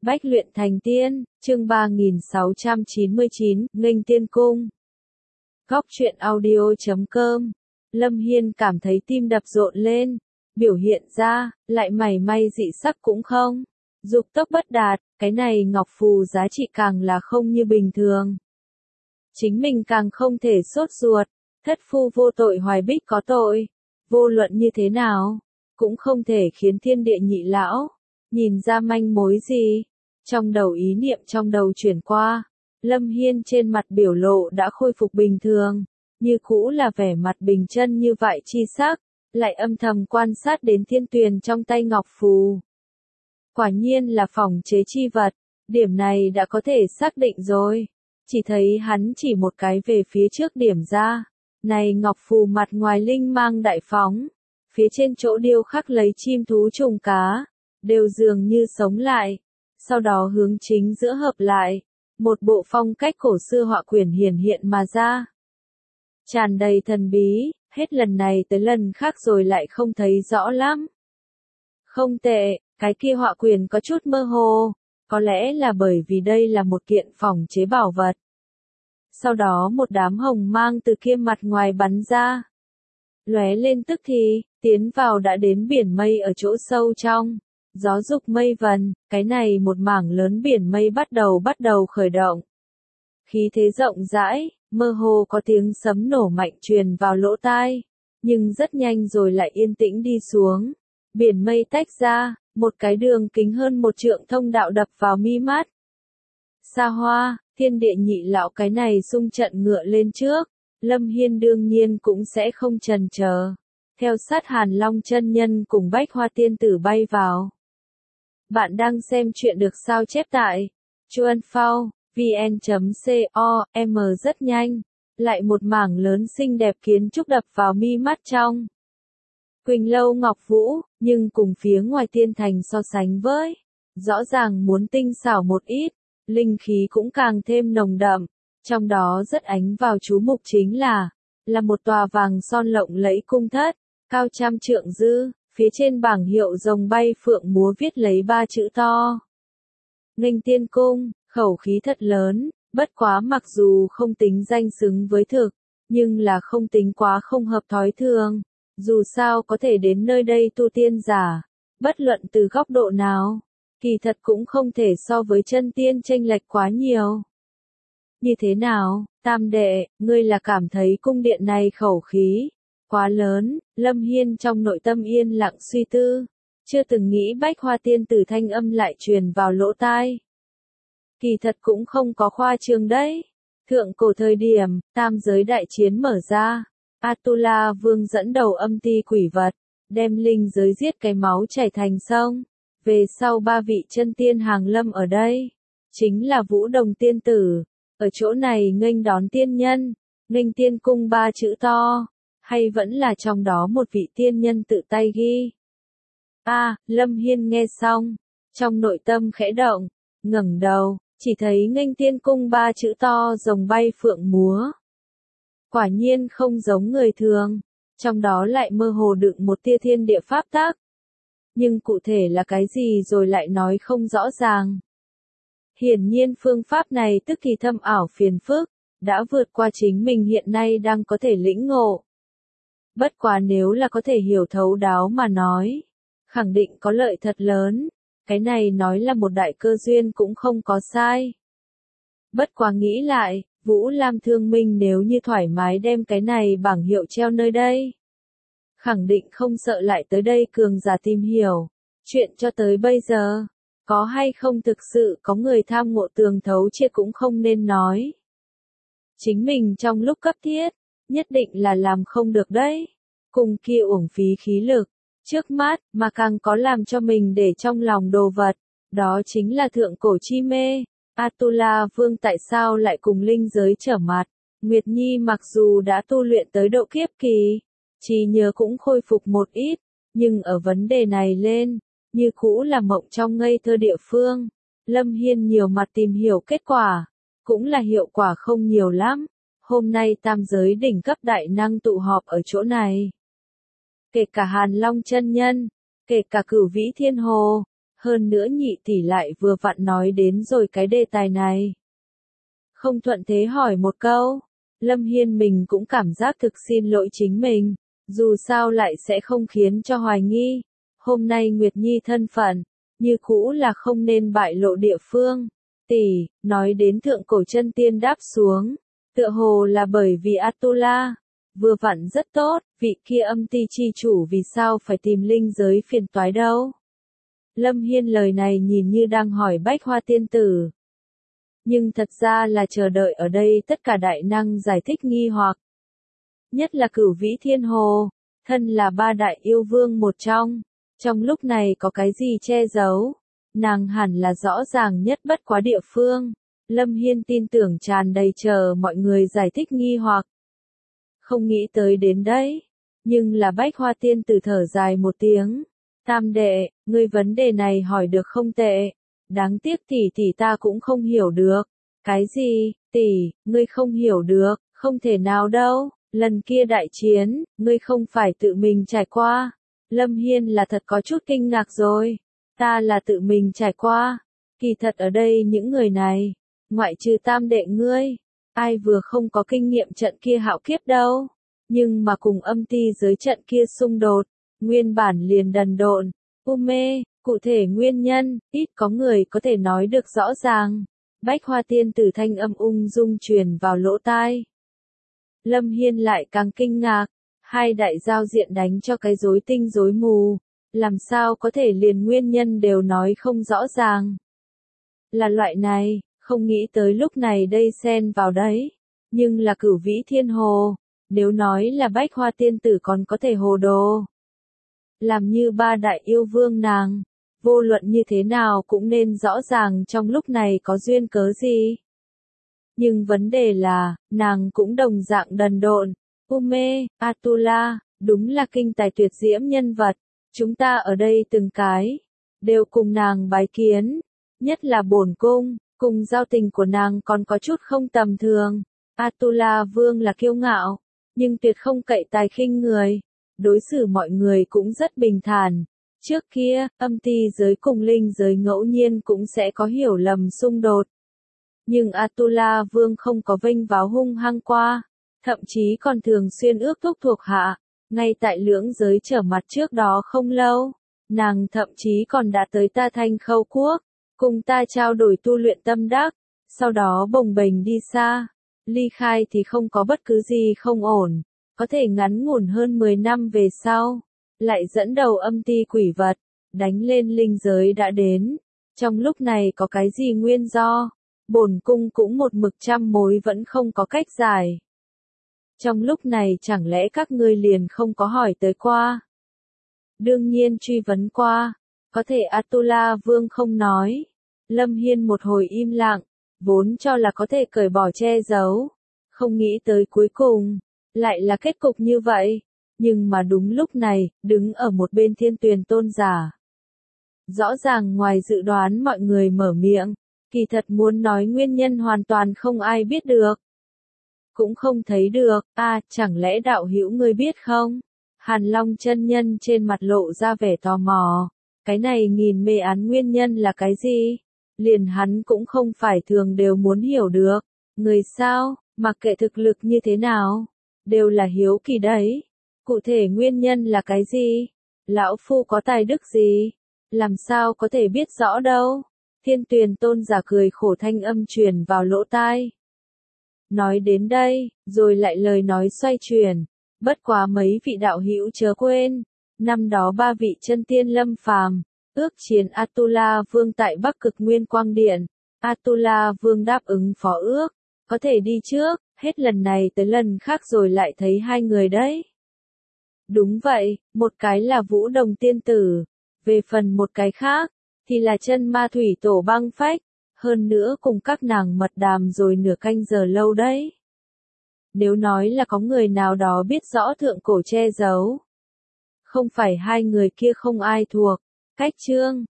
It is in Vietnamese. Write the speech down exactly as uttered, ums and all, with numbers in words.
Bách luyện thành tiên, chương ba nghìn sáu trăm chín mươi chín, nghênh tiên cung. Góc truyện audio chấm com. Lâm Hiên cảm thấy tim đập rộn lên, biểu hiện ra, lại mảy may dị sắc cũng không. Dục tốc bất đạt, cái này ngọc phù giá trị càng là không như bình thường. Chính mình càng không thể sốt ruột, thất phu vô tội hoài bích có tội. Vô luận như thế nào, cũng không thể khiến thiên địa nhị lão nhìn ra manh mối gì. Trong đầu ý niệm trong đầu chuyển qua, Lâm Hiên trên mặt biểu lộ đã khôi phục bình thường, như cũ là vẻ mặt bình chân như vậy chi sắc, lại âm thầm quan sát đến thiên tuyền trong tay ngọc phù. Quả nhiên là phòng chế chi vật, điểm này đã có thể xác định rồi. Chỉ thấy hắn chỉ một cái về phía trước điểm ra, này ngọc phù mặt ngoài linh mang đại phóng, phía trên chỗ điêu khắc lấy chim thú trùng cá, đều dường như sống lại. Sau đó hướng chính giữa hợp lại, một bộ phong cách cổ xưa họa quyển hiển hiện mà ra. Tràn đầy thần bí, hết lần này tới lần khác rồi lại không thấy rõ lắm. Không tệ, cái kia họa quyển có chút mơ hồ, có lẽ là bởi vì đây là một kiện phòng chế bảo vật. Sau đó một đám hồng mang từ kia mặt ngoài bắn ra. Lóe lên tức thì, tiến vào đã đến biển mây ở chỗ sâu trong. Gió dục mây vần, cái này một mảng lớn biển mây bắt đầu bắt đầu khởi động. Khí thế rộng rãi, mơ hồ có tiếng sấm nổ mạnh truyền vào lỗ tai, nhưng rất nhanh rồi lại yên tĩnh đi xuống. Biển mây tách ra, một cái đường kính hơn một trượng thông đạo đập vào mi mắt. Xa hoa, thiên địa nhị lão cái này xung trận ngựa lên trước, Lâm Hiên đương nhiên cũng sẽ không chần chờ. Theo sát Hàn Long chân nhân cùng Bách Hoa tiên tử bay vào. Bạn đang xem chuyện được sao chép tại chuan phao vn chấm com rất nhanh, lại một mảng lớn xinh đẹp kiến trúc đập vào mi mắt trong. Quỳnh lâu ngọc vũ, nhưng cùng phía ngoài tiên thành so sánh với, rõ ràng muốn tinh xảo một ít, linh khí cũng càng thêm nồng đậm, trong đó rất ánh vào chú mục chính là, là một tòa vàng son lộng lẫy cung thất, cao trăm trượng dư. Phía trên bảng hiệu rồng bay phượng múa viết lấy ba chữ to. Nghênh tiên cung, khẩu khí thật lớn, bất quá mặc dù không tính danh xứng với thực, nhưng là không tính quá không hợp thói thường. Dù sao có thể đến nơi đây tu tiên giả, bất luận từ góc độ nào, kỳ thật cũng không thể so với chân tiên chênh lệch quá nhiều. Như thế nào, tam đệ, ngươi là cảm thấy cung điện này khẩu khí quá lớn? Lâm Hiên trong nội tâm yên lặng suy tư, chưa từng nghĩ Bách Hoa tiên tử thanh âm lại truyền vào lỗ tai. Kỳ thật cũng không có khoa trương đấy. Thượng cổ thời điểm, tam giới đại chiến mở ra, Atula vương dẫn đầu âm ti quỷ vật, đem linh giới giết cái máu chảy thành sông. Về sau ba vị chân tiên hàng lâm ở đây, chính là Vũ Đồng tiên tử, ở chỗ này nghênh đón tiên nhân, nghênh tiên cung ba chữ to. Hay vẫn là trong đó một vị tiên nhân tự tay ghi. A, à, Lâm Hiên nghe xong, trong nội tâm khẽ động, ngẩng đầu, chỉ thấy nghênh tiên cung ba chữ to rồng bay phượng múa. Quả nhiên không giống người thường, trong đó lại mơ hồ đựng một tia thiên địa pháp tắc. Nhưng cụ thể là cái gì rồi lại nói không rõ ràng. Hiển nhiên phương pháp này tức thì thâm ảo phiền phức, đã vượt qua chính mình hiện nay đang có thể lĩnh ngộ. Bất quá nếu là có thể hiểu thấu đáo mà nói, khẳng định có lợi thật lớn, cái này nói là một đại cơ duyên cũng không có sai. Bất quá nghĩ lại, Vũ Lam Thương Minh nếu như thoải mái đem cái này bảng hiệu treo nơi đây, khẳng định không sợ lại tới đây cường giả tìm hiểu. Chuyện cho tới bây giờ, có hay không thực sự có người tham ngộ tường thấu triệt cũng không nên nói. Chính mình trong lúc cấp thiết, nhất định là làm không được đấy. Cùng kia uổng phí khí lực, trước mắt, mà càng có làm cho mình để trong lòng đồ vật, đó chính là thượng cổ chi mê. Atula vương tại sao lại cùng linh giới trở mặt? Nguyệt Nhi mặc dù đã tu luyện tới độ kiếp kỳ, trí nhớ cũng khôi phục một ít, nhưng ở vấn đề này lên, như cũ là mộng trong ngây thơ địa phương. Lâm Hiên nhiều mặt tìm hiểu kết quả, cũng là hiệu quả không nhiều lắm. Hôm nay tam giới đỉnh cấp đại năng tụ họp ở chỗ này. Kể cả Hàn Long chân nhân, kể cả Cửu Vĩ Thiên Hồ, Hơn nữa nhị tỷ lại vừa vặn nói đến rồi cái đề tài này. Không thuận thế hỏi một câu, Lâm Hiên mình cũng cảm giác thực xin lỗi chính mình, dù sao lại sẽ không khiến cho hoài nghi. Hôm nay Nguyệt Nhi thân phận, như cũ là không nên bại lộ địa phương. Tỷ, nói đến thượng cổ chân tiên đáp xuống, tựa hồ là bởi vì Atula, vừa vặn rất tốt, vị kia âm ti chi chủ vì sao phải tìm linh giới phiền toái đâu. Lâm Hiên lời này nhìn như đang hỏi Bách Hoa tiên tử. Nhưng thật ra là chờ đợi ở đây tất cả đại năng giải thích nghi hoặc. Nhất là Cửu Vĩ Thiên Hồ, thân là ba đại yêu vương một trong, trong lúc này có cái gì che giấu, nàng hẳn là rõ ràng nhất bất quá địa phương. Lâm Hiên tin tưởng tràn đầy chờ mọi người giải thích nghi hoặc. Không nghĩ tới đến đấy, nhưng là Bách Hoa tiên tử thở dài một tiếng. Tam đệ, ngươi vấn đề này hỏi được không tệ. Đáng tiếc tỷ tỷ ta cũng không hiểu được. Cái gì, tỷ, ngươi không hiểu được, không thể nào đâu. Lần kia đại chiến, ngươi không phải tự mình trải qua. Lâm Hiên là thật có chút kinh ngạc rồi. Ta là tự mình trải qua. Kỳ thật ở đây những người này, ngoại trừ tam đệ ngươi, ai vừa không có kinh nghiệm trận kia hạo kiếp đâu. Nhưng mà cùng âm ti giới trận kia xung đột, nguyên bản liền đần độn, u mê, cụ thể nguyên nhân, ít có người có thể nói được rõ ràng. Bách Hoa tiên tử thanh âm ung dung truyền vào lỗ tai. Lâm Hiên lại càng kinh ngạc, hai đại giao diện đánh cho cái rối tinh rối mù, làm sao có thể liền nguyên nhân đều nói không rõ ràng. Là loại này, không nghĩ tới lúc này đây xen vào đấy, nhưng là Cửu Vĩ Thiên Hồ, nếu nói là Bách Hoa tiên tử còn có thể hồ đồ. Làm như ba đại yêu vương nàng, vô luận như thế nào cũng nên rõ ràng trong lúc này có duyên cớ gì. Nhưng vấn đề là, nàng cũng đồng dạng đần độn. Ume, Atula, đúng là kinh tài tuyệt diễm nhân vật. Chúng ta ở đây từng cái, đều cùng nàng bái kiến. Nhất là bổn cung, cùng giao tình của nàng còn có chút không tầm thường. Atula vương là kiêu ngạo, nhưng tuyệt không cậy tài khinh người. Đối xử mọi người cũng rất bình thản. Trước kia, âm ti giới cùng linh giới ngẫu nhiên cũng sẽ có hiểu lầm xung đột. Nhưng Atula vương không có vênh váo hung hăng qua, thậm chí còn thường xuyên ước thúc thuộc hạ. Ngay tại lưỡng giới trở mặt trước đó không lâu, nàng thậm chí còn đã tới ta Thanh Khâu Quốc, cùng ta trao đổi tu luyện tâm đắc, sau đó bồng bềnh đi xa. Ly khai thì không có bất cứ gì không ổn, có thể ngắn ngủn hơn mười năm về sau, lại dẫn đầu âm ti quỷ vật, đánh lên linh giới đã đến. Trong lúc này có cái gì nguyên do, bổn cung cũng một mực trăm mối vẫn không có cách giải. Trong lúc này chẳng lẽ các ngươi liền không có hỏi tới qua? Đương nhiên truy vấn qua, có thể Atula vương không nói. Lâm Hiên một hồi im lặng, vốn cho là có thể cởi bỏ che giấu, không nghĩ tới cuối cùng, lại là kết cục như vậy. Nhưng mà đúng lúc này, đứng ở một bên Thiên Tuyền tôn giả. Rõ ràng ngoài dự đoán mọi người mở miệng, kỳ thật muốn nói nguyên nhân hoàn toàn không ai biết được. Cũng không thấy được, a à, chẳng lẽ đạo hữu ngươi biết không? Hàn Long chân nhân trên mặt lộ ra vẻ tò mò. Cái này nghìn mê án nguyên nhân là cái gì? Liền hắn cũng không phải thường đều muốn hiểu được. Người sao, mặc kệ thực lực như thế nào, đều là hiếu kỳ đấy. Cụ thể nguyên nhân là cái gì? Lão phu có tài đức gì? Làm sao có thể biết rõ đâu? Thiên Tuyền tôn giả cười khổ thanh âm truyền vào lỗ tai. Nói đến đây, rồi lại lời nói xoay chuyển. Bất quá mấy vị đạo hữu chớ quên, năm đó ba vị chân tiên lâm phàm, ước chiến Atula vương tại Bắc Cực Nguyên Quang Điện. Atula vương đáp ứng phó ước, có thể đi trước, hết lần này tới lần khác rồi lại thấy hai người đấy. Đúng vậy, một cái là Vũ Đồng tiên tử, về phần một cái khác, thì là chân ma thủy tổ băng phách, hơn nữa cùng các nàng mật đàm rồi nửa canh giờ lâu đấy. Nếu nói là có người nào đó biết rõ thượng cổ che giấu, không phải hai người kia không ai thuộc. Cách chương